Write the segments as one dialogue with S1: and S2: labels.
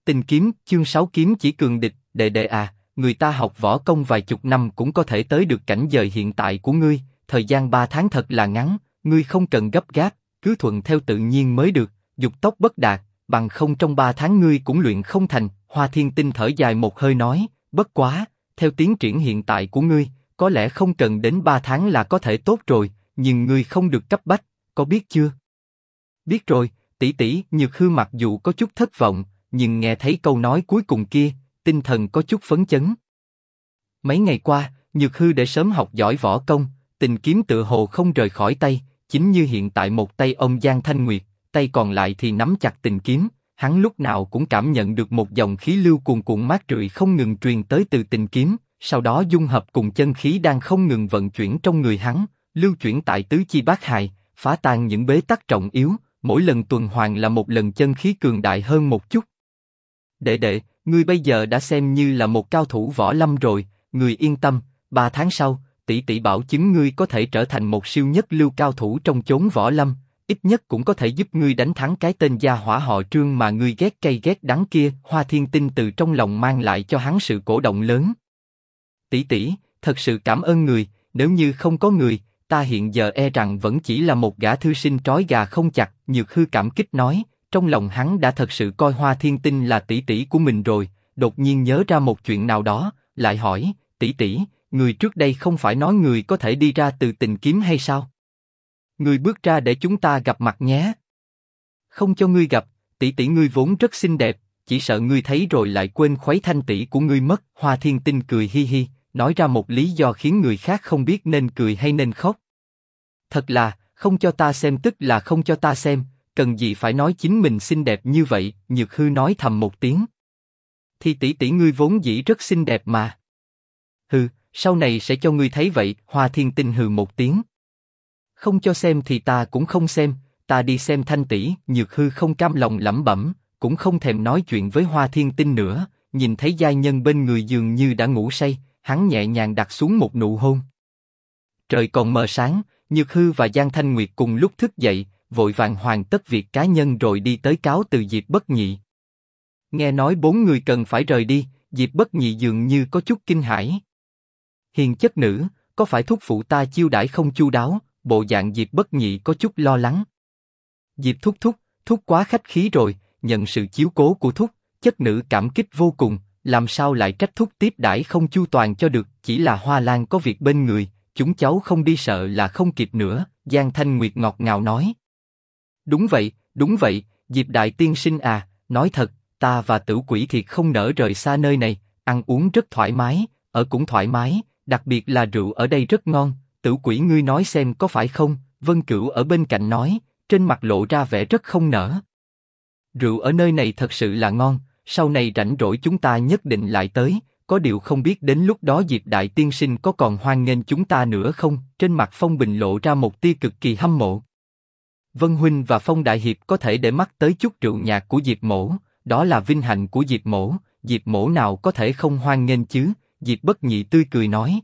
S1: Tình kiếm, chương 6 kiếm chỉ cường địch, đệ đệ à, người ta học võ công vài chục năm cũng có thể tới được cảnh giới hiện tại của ngươi, thời gian 3 tháng thật là ngắn, ngươi không cần gấp gáp, cứ thuận theo tự nhiên mới được, dục tốc bất đạt, bằng không trong 3 tháng ngươi cũng luyện không thành. Hoa Thiên Tinh thở dài một hơi nói, bất quá, theo tiến triển hiện tại của ngươi, có lẽ không cần đến 3 tháng là có thể tốt rồi, nhưng ngươi không được cấp bách, có biết chưa? Biết rồi, tỷ tỷ. Nhược Hư mặc dù có chút thất vọng, nhưng nghe thấy câu nói cuối cùng kia, tinh thần có chút phấn chấn. Mấy ngày qua, Nhược Hư để sớm học giỏi võ công, tình kiếm tựa hồ không rời khỏi tay, chính như hiện tại một tay ông Giang Thanh Nguyệt, tay còn lại thì nắm chặt tình kiếm, hắn lúc nào cũng cảm nhận được một dòng khí lưu cuồn cuộn mát rượi không ngừng truyền tới từ tình kiếm, sau đó dung hợp cùng chân khí đang không ngừng vận chuyển trong người hắn, lưu chuyển tại tứ chi bát hài, phá tan những bế tắc trọng yếu, mỗi lần tuần hoàn là một lần chân khí cường đại hơn một chút. Đệ đệ, ngươi bây giờ đã xem như là một cao thủ võ lâm rồi, ngươi yên tâm, 3 tháng sau, tỷ tỷ bảo chứng ngươi có thể trở thành một siêu nhất lưu cao thủ trong chốn võ lâm, ít nhất cũng có thể giúp ngươi đánh thắng cái tên gia hỏa họ Trương mà ngươi ghét cay ghét đắng kia. Hoa Thiên Tinh từ trong lòng mang lại cho hắn sự cổ động lớn. Tỷ tỷ, thật sự cảm ơn người, nếu như không có người, ta hiện giờ e rằng vẫn chỉ là một gã thư sinh trói gà không chặt. Nhược Hư cảm kích nói, trong lòng hắn đã thật sự coi Hoa Thiên Tinh là tỷ tỷ của mình rồi. Đột nhiên nhớ ra một chuyện nào đó, lại hỏi, tỷ tỷ, người trước đây không phải nói người có thể đi ra từ tình kiếm hay sao? Người bước ra để chúng ta gặp mặt nhé. Không cho ngươi gặp, tỷ tỷ ngươi vốn rất xinh đẹp, chỉ sợ ngươi thấy rồi lại quên khuấy thanh tỷ của ngươi mất. Hoa Thiên Tinh cười hi hi, nói ra một lý do khiến người khác không biết nên cười hay nên khóc. Thật là, không cho ta xem tức là không cho ta xem, cần gì phải nói chính mình xinh đẹp như vậy. Nhược Hư nói thầm một tiếng. Thì tỷ tỷ ngươi vốn dĩ rất xinh đẹp mà. Hừ, sau này sẽ cho ngươi thấy vậy. Hoa Thiên Tinh hừ một tiếng. Không cho xem thì ta cũng không xem, ta đi xem Thanh tỷ. Nhược Hư không cam lòng lẩm bẩm, cũng không thèm nói chuyện với Hoa Thiên Tinh nữa. Nhìn thấy giai nhân bên người dường như đã ngủ say, hắn nhẹ nhàng đặt xuống một nụ hôn. Trời còn mờ sáng, Nhược Hư và Giang Thanh Nguyệt cùng lúc thức dậy, vội vàng hoàn tất việc cá nhân rồi đi tới cáo từ Diệp Bất Nhị. Nghe nói 4 người cần phải rời đi, Diệp Bất Nhị dường như có chút kinh hãi. Hiền chất nữ, có phải thúc phụ ta chiêu đãi không chu đáo? Bộ dạng Diệp Bất Nhị có chút lo lắng. Diệp thúc thúc, thúc quá khách khí rồi, nhận sự chiếu cố của thúc, chất nữ cảm kích vô cùng, làm sao lại trách thúc tiếp đãi không chu toàn cho được? Chỉ là Hoa Lan có việc bên người, chúng cháu không đi sợ là không kịp nữa. Giang Thanh Nguyệt ngọt ngào nói. Đúng vậy, Diệp đại tiên sinh à, nói thật, ta và Tử Quỷ thiệt không nỡ rời xa nơi này, ăn uống rất thoải mái, ở cũng thoải mái, đặc biệt là rượu ở đây rất ngon. Tử Quỷ ngươi nói xem có phải không? Vân Cửu ở bên cạnh nói, trên mặt lộ ra vẻ rất không nỡ. Rượu ở nơi này thật sự là ngon, sau này rảnh rỗi chúng ta nhất định lại tới, có điều không biết đến lúc đó Diệp đại tiên sinh có còn hoan nghênh chúng ta nữa không? Trên mặt Phong Bình lộ ra một tia cực kỳ hâm mộ. Vân huynh và Phong đại hiệp có thể để mắt tới chút rượu nhạt của Diệp mỗ, đó là vinh hạnh của Diệp mỗ, Diệp mỗ nào có thể không hoan nghênh chứ? Diệp Bất Nhị tươi cười nói.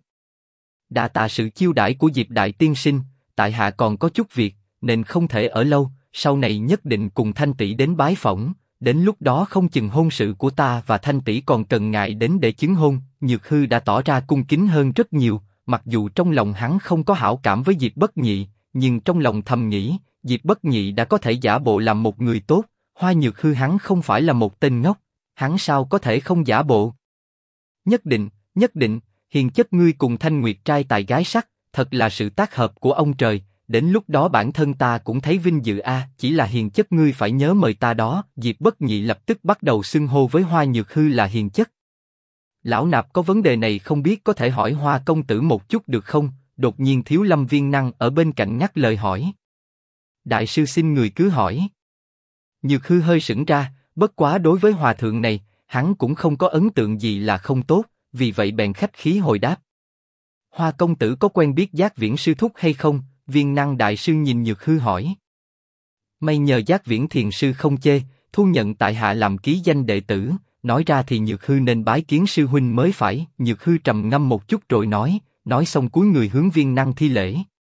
S1: Đa tạ sự chiêu đãi của Diệp đại tiên sinh, tại hạ còn có chút việc, nên không thể ở lâu, sau này nhất định cùng Thanh tỷ đến bái phỏng, đến lúc đó không chừng hôn sự của ta và Thanh tỷ còn cần ngài đến để chứng hôn. Nhược Hư đã tỏ ra cung kính hơn rất nhiều, mặc dù trong lòng hắn không có hảo cảm với Diệp Bất Nhị, nhưng trong lòng thầm nghĩ, Diệp Bất Nhị đã có thể giả bộ làm một người tốt, Hoa Nhược Hư hắn không phải là một tên ngốc, hắn sao có thể không giả bộ? Nhất định, hiền chất ngươi cùng Thanh Nguyệt trai tài gái sắc, thật là sự tác hợp của ông trời, đến lúc đó bản thân ta cũng thấy vinh dự a. Chỉ là hiền chất ngươi phải nhớ mời ta đó. Diệp Bất Nhị lập tức bắt đầu xưng hô với Hoa Nhược Hư là hiền chất. Lão nạp có vấn đề này không biết có thể hỏi Hoa công tử một chút được không? Đột nhiên Thiếu Lâm Viên Năng ở bên cạnh ngắt lời hỏi. Đại sư xin người cứ hỏi. Nhược Hư hơi sững ra, bất quá đối với hòa thượng này, hắn cũng không có ấn tượng gì là không tốt, vì vậy bèn khách khí hồi đáp. Hoa công tử có quen biết Giác Viễn sư thúc hay không? Viên Năng đại sư nhìn Nhược Hư hỏi. May nhờ Giác Viễn thiền sư không chê, thu nhận tại hạ làm ký danh đệ tử, nói ra thì Nhược Hư nên bái kiến sư huynh mới phải. Nhược Hư trầm ngâm một chút rồi nói xong cúi người hướng Viên Năng thi lễ.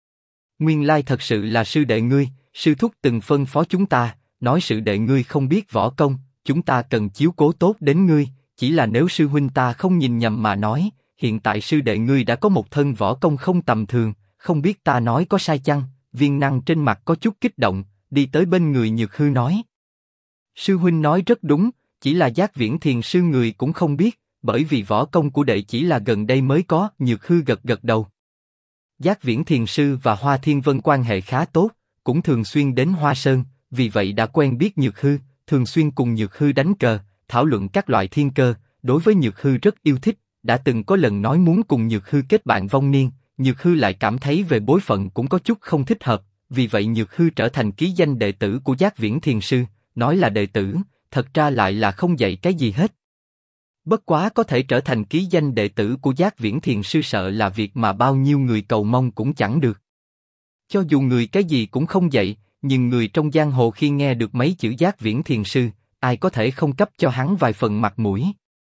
S1: Nguyên lai thật sự là sư đệ ngươi, sư thúc từng phân phó chúng ta, nói sư đệ ngươi không biết võ công, chúng ta cần chiếu cố tốt đến ngươi, chỉ là nếu sư huynh ta không nhìn nhầm mà nói, hiện tại sư đệ ngươi đã có một thân võ công không tầm thường, không biết ta nói có sai chăng? Viên Năng trên mặt có chút kích động, đi tới bên người Nhược Hư nói. Sư huynh nói rất đúng, chỉ là Giác Viễn Thiền sư người cũng không biết, bởi vì võ công của đệ chỉ là gần đây mới có. Nhược Hư gật gật đầu. Giác Viễn Thiền sư và Hoa Thiên Vân quan hệ khá tốt, cũng thường xuyên đến Hoa Sơn, vì vậy đã quen biết Nhược Hư, thường xuyên cùng Nhược Hư đánh cờ, thảo luận các loại thiên cơ. Đối với Nhược Hư rất yêu thích, đã từng có lần nói muốn cùng Nhược Hư kết bạn vong niên. Nhược Hư lại cảm thấy về bối phận cũng có chút không thích hợp, vì vậy Nhược Hư trở thành ký danh đệ tử của Giác Viễn Thiền sư. Nói là đệ tử, thật ra lại là không dạy cái gì hết. Bất quá có thể trở thành ký danh đệ tử của Giác Viễn Thiền sư sợ là việc mà bao nhiêu người cầu mong cũng chẳng được. Cho dù người cái gì cũng không dạy, nhưng người trong giang hồ khi nghe được mấy chữ Giác Viễn Thiền sư, ai có thể không cấp cho hắn vài phần mặt mũi.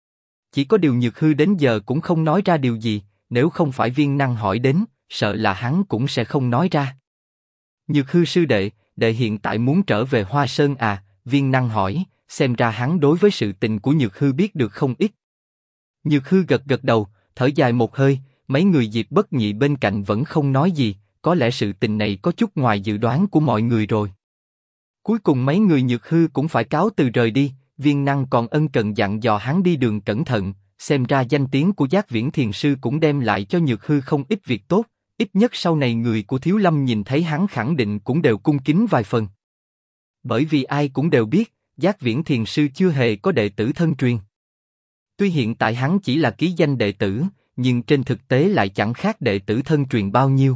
S1: Chỉ có điều Nhược Hư đến giờ cũng không nói ra điều gì, nếu không phải Viên Năng hỏi đến, sợ là hắn cũng sẽ không nói ra. Nhược Hư sư đệ, đệ hiện tại muốn trở về Hoa Sơn à? Viên Năng hỏi, xem ra hắn đối với sự tình của Nhược Hư biết được không ít. Nhược Hư gật gật đầu, thở dài một hơi, mấy người Diệp Bất Nhị bên cạnh vẫn không nói gì, có lẽ sự tình này có chút ngoài dự đoán của mọi người rồi. Cuối cùng mấy người Nhược Hư cũng phải cáo từ rời đi, Viên Năng còn ân cần dặn dò hắn đi đường cẩn thận, xem ra danh tiếng của Giác Viễn Thiền sư cũng đem lại cho Nhược Hư không ít việc tốt, ít nhất sau này người của Thiếu Lâm nhìn thấy hắn khẳng định cũng đều cung kính vài phần. Bởi vì ai cũng đều biết, Giác Viễn Thiền sư chưa hề có đệ tử thân truyền. Tuy hiện tại hắn chỉ là ký danh đệ tử, nhưng trên thực tế lại chẳng khác đệ tử thân truyền bao nhiêu.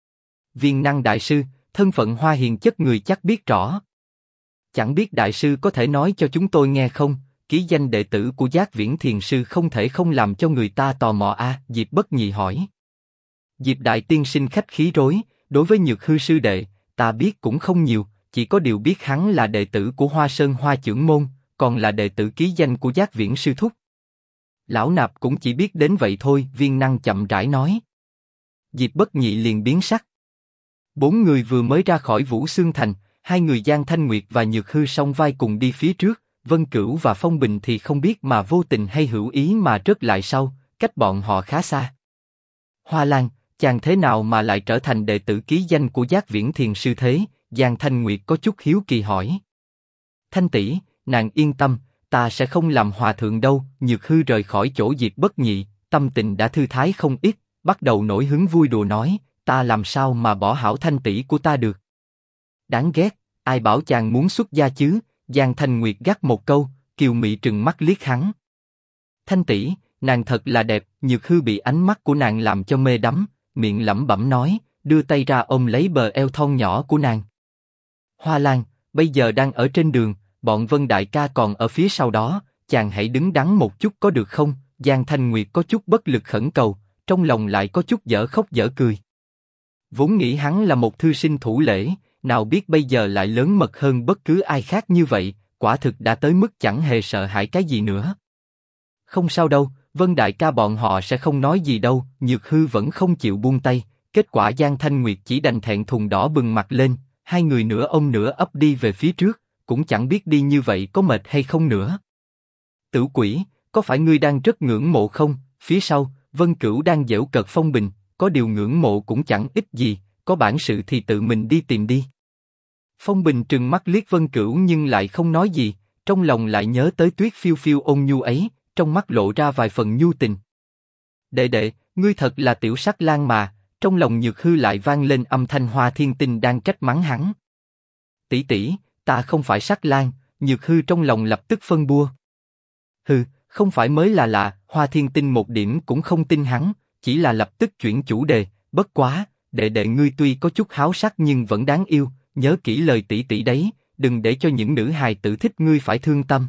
S1: Viên Năng đại sư, thân phận Hoa Hiền chất người chắc biết rõ. Chẳng biết đại sư có thể nói cho chúng tôi nghe không? Ký danh đệ tử của Giác Viễn Thiền sư không thể không làm cho người ta tò mò a. Diệp Bất Nhị hỏi. Diệp đại tiên sinh khách khí rối, đối với Nhược Hư sư đệ, ta biết cũng không nhiều, chỉ có điều biết hắn là đệ tử của Hoa Sơn Hoa trưởng môn, còn là đệ tử ký danh của Giác Viễn sư thúc. Lão nạp cũng chỉ biết đến vậy thôi. Viên Năng chậm rãi nói. Diệp Bất Nhị liền biến sắc. Bốn người vừa mới ra khỏi Vũ Xương Thành, hai người Giang Thanh Nguyệt và Nhược Hư song vai cùng đi phía trước, Vân Cửu và Phong Bình thì không biết mà vô tình hay hữu ý mà rớt lại sau, cách bọn họ khá xa. Hoa Lan, chàng thế nào mà lại trở thành đệ tử ký danh của Giác Viễn Thiền sư thế? Giang Thanh Nguyệt có chút hiếu kỳ hỏi. Thanh tỷ, nàng yên tâm, ta sẽ không làm hòa thượng đâu. Nhược Hư rời khỏi chỗ Diệp Bất Nhị, tâm tình đã thư thái không ít, bắt đầu nổi hứng vui đùa nói, ta làm sao mà bỏ hảo Thanh tỷ của ta được? Đáng ghét, ai bảo chàng muốn xuất gia chứ? Giang Thanh Nguyệt gắt một câu, kiều mị trừng mắt liếc hắn. Thanh tỷ, nàng thật là đẹp. Nhược Hư bị ánh mắt của nàng làm cho mê đắm, miệng lẩm bẩm nói, đưa tay ra ôm lấy bờ eo thon nhỏ của nàng. Hoa Lan, bây giờ đang ở trên đường, bọn Vân đại ca còn ở phía sau đó, chàng hãy đứng đắn một chút có được không? Giang Thanh Nguyệt có chút bất lực khẩn cầu, trong lòng lại có chút dở khóc dở cười. Vốn nghĩ hắn là một thư sinh thủ lễ, nào biết bây giờ lại lớn mật hơn bất cứ ai khác như vậy, quả thực đã tới mức chẳng hề sợ hãi cái gì nữa. Không sao đâu, Vân đại ca bọn họ sẽ không nói gì đâu. Nhược Hư vẫn không chịu buông tay, kết quả Giang Thanh Nguyệt chỉ đành thẹn thùng đỏ bừng mặt lên, hai người nửa ôm nửa ấp đi về phía trước, cũng chẳng biết đi như vậy có mệt hay không nữa. Tử quỷ, có phải ngươi đang rất ngưỡng mộ không? Phía sau, Vân Cửu đang giễu cợt Phong Bình, có điều ngưỡng mộ cũng chẳng ích gì, có bản sự thì tự mình đi tìm đi. Phong Bình trừng mắt liếc Vân Cửu nhưng lại không nói gì, trong lòng lại nhớ tới Tuyết Phiêu Phiêu ôn nhu ấy, trong mắt lộ ra vài phần nhu tình. Đệ đệ, ngươi thật là tiểu sắc lang mà. Trong lòng Nhược Hư lại vang lên âm thanh Hoa Thiên Tinh đang trách mắng hắn. Tỷ tỷ, ta không phải sắc lang. Nhược Hư trong lòng lập tức phân bua. Hừ, không phải mới là lạ. Hoa Thiên Tinh một điểm cũng không tin hắn, chỉ là lập tức chuyển chủ đề. Bất quá, đệ đệ ngươi tuy có chút háo sắc nhưng vẫn đáng yêu, nhớ kỹ lời tỷ tỷ đấy, đừng để cho những nữ hài tử thích ngươi phải thương tâm.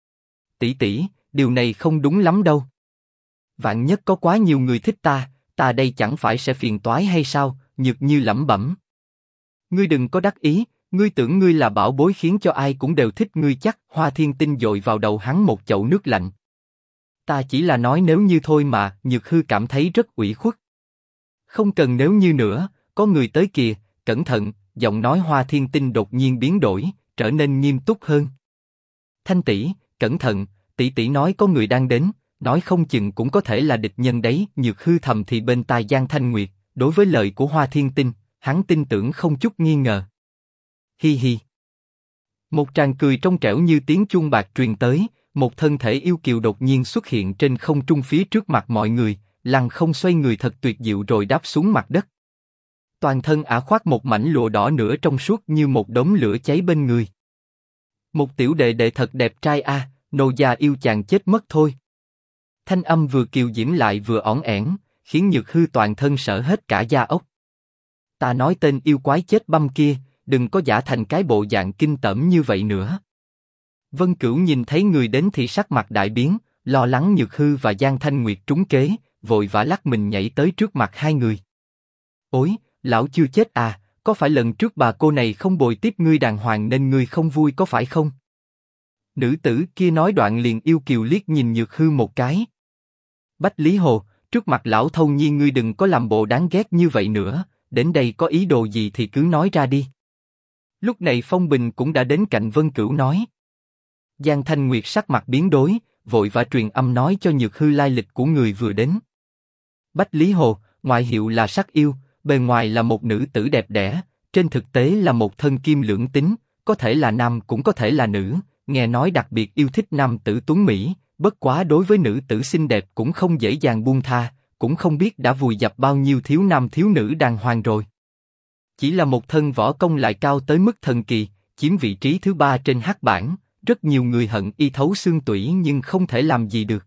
S1: Tỷ tỷ, điều này không đúng lắm đâu. Vạn nhất có quá nhiều người thích ta, ta đây chẳng phải sẽ phiền toái hay sao? Nhược Như lẩm bẩm. Ngươi đừng có đắc ý, ngươi tưởng ngươi là bảo bối khiến cho ai cũng đều thích ngươi chắc? Hoa Thiên Tinh dội vào đầu hắn một chậu nước lạnh. Ta chỉ là nói nếu như thôi mà. Nhược Hư cảm thấy rất ủy khuất. Không cần nếu như nữa, có người tới kìa, cẩn thận. Giọng nói Hoa Thiên Tinh đột nhiên biến đổi, trở nên nghiêm túc hơn. Thanh tỷ, cẩn thận, tỷ tỷ nói có người đang đến, nói không chừng cũng có thể là địch nhân đấy. Nhược Hư thầm thì bên tai Giang Thanh Nguyệt, đối với lời của Hoa Thiên Tinh, hắn tin tưởng không chút nghi ngờ. Hi hi. Một tràng cười trong trẻo như tiếng chuông bạc truyền tới, một thân thể yêu kiều đột nhiên xuất hiện trên không trung phía trước mặt mọi người, lăng không xoay người thật tuyệt diệu rồi đáp xuống mặt đất. Toàn thân ả khoác một mảnh lụa đỏ nửa trong suốt như một đống lửa cháy bên người. Một tiểu đệ đệ thật đẹp trai a, nô gia yêu chàng chết mất thôi. Thanh âm vừa kiều diễm lại vừa ỏn ẻn, khiến Nhược Hư toàn thân sợ hết cả da ốc. Ta nói tên yêu quái chết băm kia, đừng có giả thành cái bộ dạng kinh tởm như vậy nữa. Vân Cửu nhìn thấy người đến thì sắc mặt đại biến, lo lắng Nhược Hư và Giang Thanh Nguyệt trúng kế, vội vã lắc mình nhảy tới trước mặt hai người. Ôi, lão chưa chết à, có phải lần trước bà cô này không bồi tiếp ngươi đàng hoàng nên ngươi không vui có phải không? Nữ tử kia nói đoạn liền yêu kiều liếc nhìn Nhược Hư một cái. Bách Lý Hồ, trước mặt lão thâu nhi ngươi đừng có làm bộ đáng ghét như vậy nữa, đến đây có ý đồ gì thì cứ nói ra đi. Lúc này Phong Bình cũng đã đến cạnh Vân Cửu nói. Giang Thanh Nguyệt sắc mặt biến đổi, vội vã truyền âm nói cho Nhược Hư lai lịch của người vừa đến. Bách Lý Hồ, ngoại hiệu là Sắc Yêu, bề ngoài là một nữ tử đẹp đẽ, trên thực tế là một thân kim lưỡng tính, có thể là nam cũng có thể là nữ, nghe nói đặc biệt yêu thích nam tử tuấn mỹ, bất quá đối với nữ tử xinh đẹp cũng không dễ dàng buông tha, cũng không biết đã vùi dập bao nhiêu thiếu nam thiếu nữ đàng hoàng rồi. Chỉ là một thân võ công lại cao tới mức thần kỳ, chiếm vị trí thứ 3 trên hắc bảng, rất nhiều người hận y thấu xương tủy nhưng không thể làm gì được.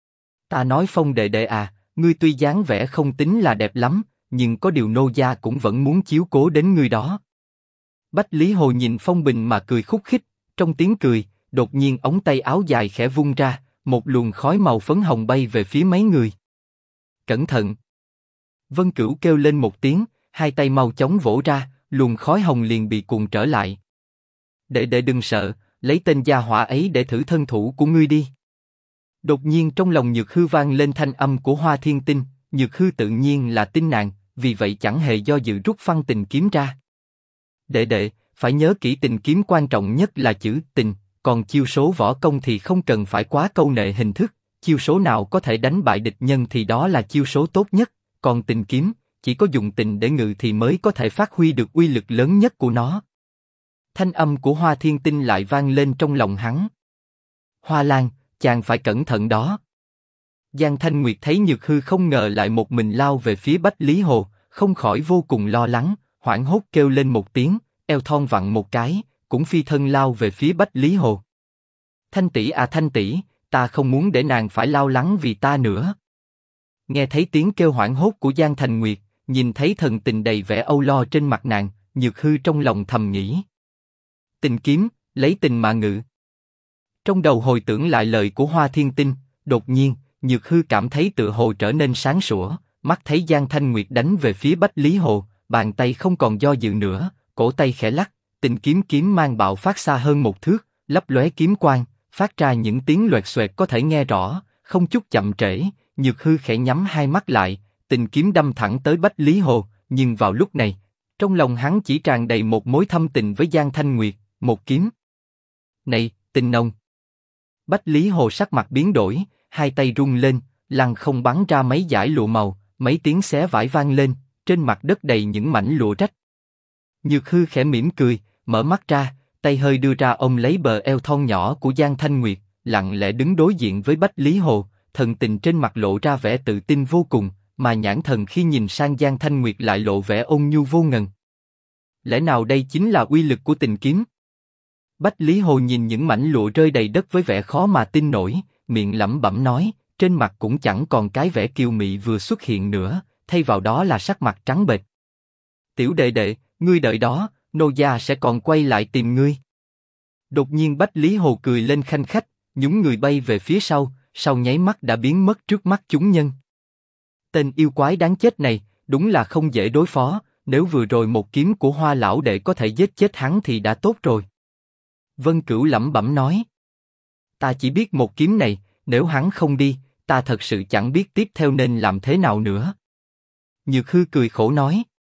S1: Ta nói Phong đệ đệ à, ngươi tuy dáng vẻ không tính là đẹp lắm, nhưng có điều nô gia cũng vẫn muốn chiếu cố đến ngươi đó. Bách Lý Hồ nhìn Phong Bình mà cười khúc khích, trong tiếng cười, đột nhiên ống tay áo dài khẽ vung ra, một luồng khói màu phấn hồng bay về phía mấy người. Cẩn thận! Vân Cửu kêu lên một tiếng, hai tay mau chóng vỗ ra, luồng khói hồng liền bị cuộn trở lại. Đệ đệ đừng sợ, lấy tên gia hỏa ấy để thử thân thủ của ngươi đi. Đột nhiên trong lòng Nhược Hư vang lên thanh âm của Hoa Thiên Tinh, Nhược Hư tự nhiên là tin nàng, vì vậy chẳng hề do dự rút phăng tình kiếm ra. Đệ đệ, phải nhớ kỹ tình kiếm quan trọng nhất là chữ tình, còn chiêu số võ công thì không cần phải quá câu nệ hình thức, chiêu số nào có thể đánh bại địch nhân thì đó là chiêu số tốt nhất, còn tình kiếm, chỉ có dùng tình để ngự thì mới có thể phát huy được uy lực lớn nhất của nó. Thanh âm của Hoa Thiên Tinh lại vang lên trong lòng hắn. Hoa Lan, chàng phải cẩn thận đó. Giang Thanh Nguyệt thấy Nhược Hư không ngờ lại một mình lao về phía Bách Lý Hồ, không khỏi vô cùng lo lắng, hoảng hốt kêu lên một tiếng, eo thon vặn một cái, cũng phi thân lao về phía Bách Lý Hồ. Thanh tỷ à Thanh tỷ, ta không muốn để nàng phải lo lắng vì ta nữa. Nghe thấy tiếng kêu hoảng hốt của Giang Thanh Nguyệt, nhìn thấy thần tình đầy vẻ âu lo trên mặt nàng, Nhược Hư trong lòng thầm nghĩ. Tình kiếm, lấy tình mà ngự. Trong đầu hồi tưởng lại lời của Hoa Thiên Tinh, đột nhiên, Nhược Hư cảm thấy tựa hồ trở nên sáng sủa, mắt thấy Giang Thanh Nguyệt đánh về phía Bách Lý Hồ, bàn tay không còn do dự nữa, cổ tay khẽ lắc, tình kiếm mang bạo phát xa hơn một thước, lấp lóe kiếm quang, phát ra những tiếng loẹt xoẹt có thể nghe rõ, không chút chậm trễ, Nhược Hư khẽ nhắm hai mắt lại, tình kiếm đâm thẳng tới Bách Lý Hồ, nhưng vào lúc này, trong lòng hắn chỉ tràn đầy một mối thâm tình với Giang Thanh Nguyệt, một kiếm. Này, tình nồng! Bách Lý Hồ sắc mặt biến đổi, hai tay rung lên, lăng không bắn ra mấy dải lụa màu, mấy tiếng xé vải vang lên, trên mặt đất đầy những mảnh lụa rách. Nhược Hư khẽ mỉm cười, mở mắt ra, tay hơi đưa ra ôm lấy bờ eo thon nhỏ của Giang Thanh Nguyệt, lặng lẽ đứng đối diện với Bách Lý Hồ, thần tình trên mặt lộ ra vẻ tự tin vô cùng, mà nhãn thần khi nhìn sang Giang Thanh Nguyệt lại lộ vẻ ôn nhu vô ngần. Lẽ nào đây chính là uy lực của tình kiếm? Bách Lý Hồ nhìn những mảnh lụa rơi đầy đất với vẻ khó mà tin nổi, miệng lẩm bẩm nói, trên mặt cũng chẳng còn cái vẻ kiều mị vừa xuất hiện nữa, thay vào đó là sắc mặt trắng bệch. Tiểu đệ đệ, ngươi đợi đó, nô gia sẽ còn quay lại tìm ngươi. Đột nhiên Bách Lý Hồ cười lên khanh khách, nhún người bay về phía sau nháy mắt đã biến mất trước mắt chúng nhân. Tên yêu quái đáng chết này, đúng là không dễ đối phó, nếu vừa rồi một kiếm của Hoa lão đệ có thể giết chết hắn thì đã tốt rồi. Vân Cửu lẩm bẩm nói. Ta chỉ biết một kiếm này, nếu hắn không đi, ta thật sự chẳng biết tiếp theo nên làm thế nào nữa. Nhược Hư cười khổ nói.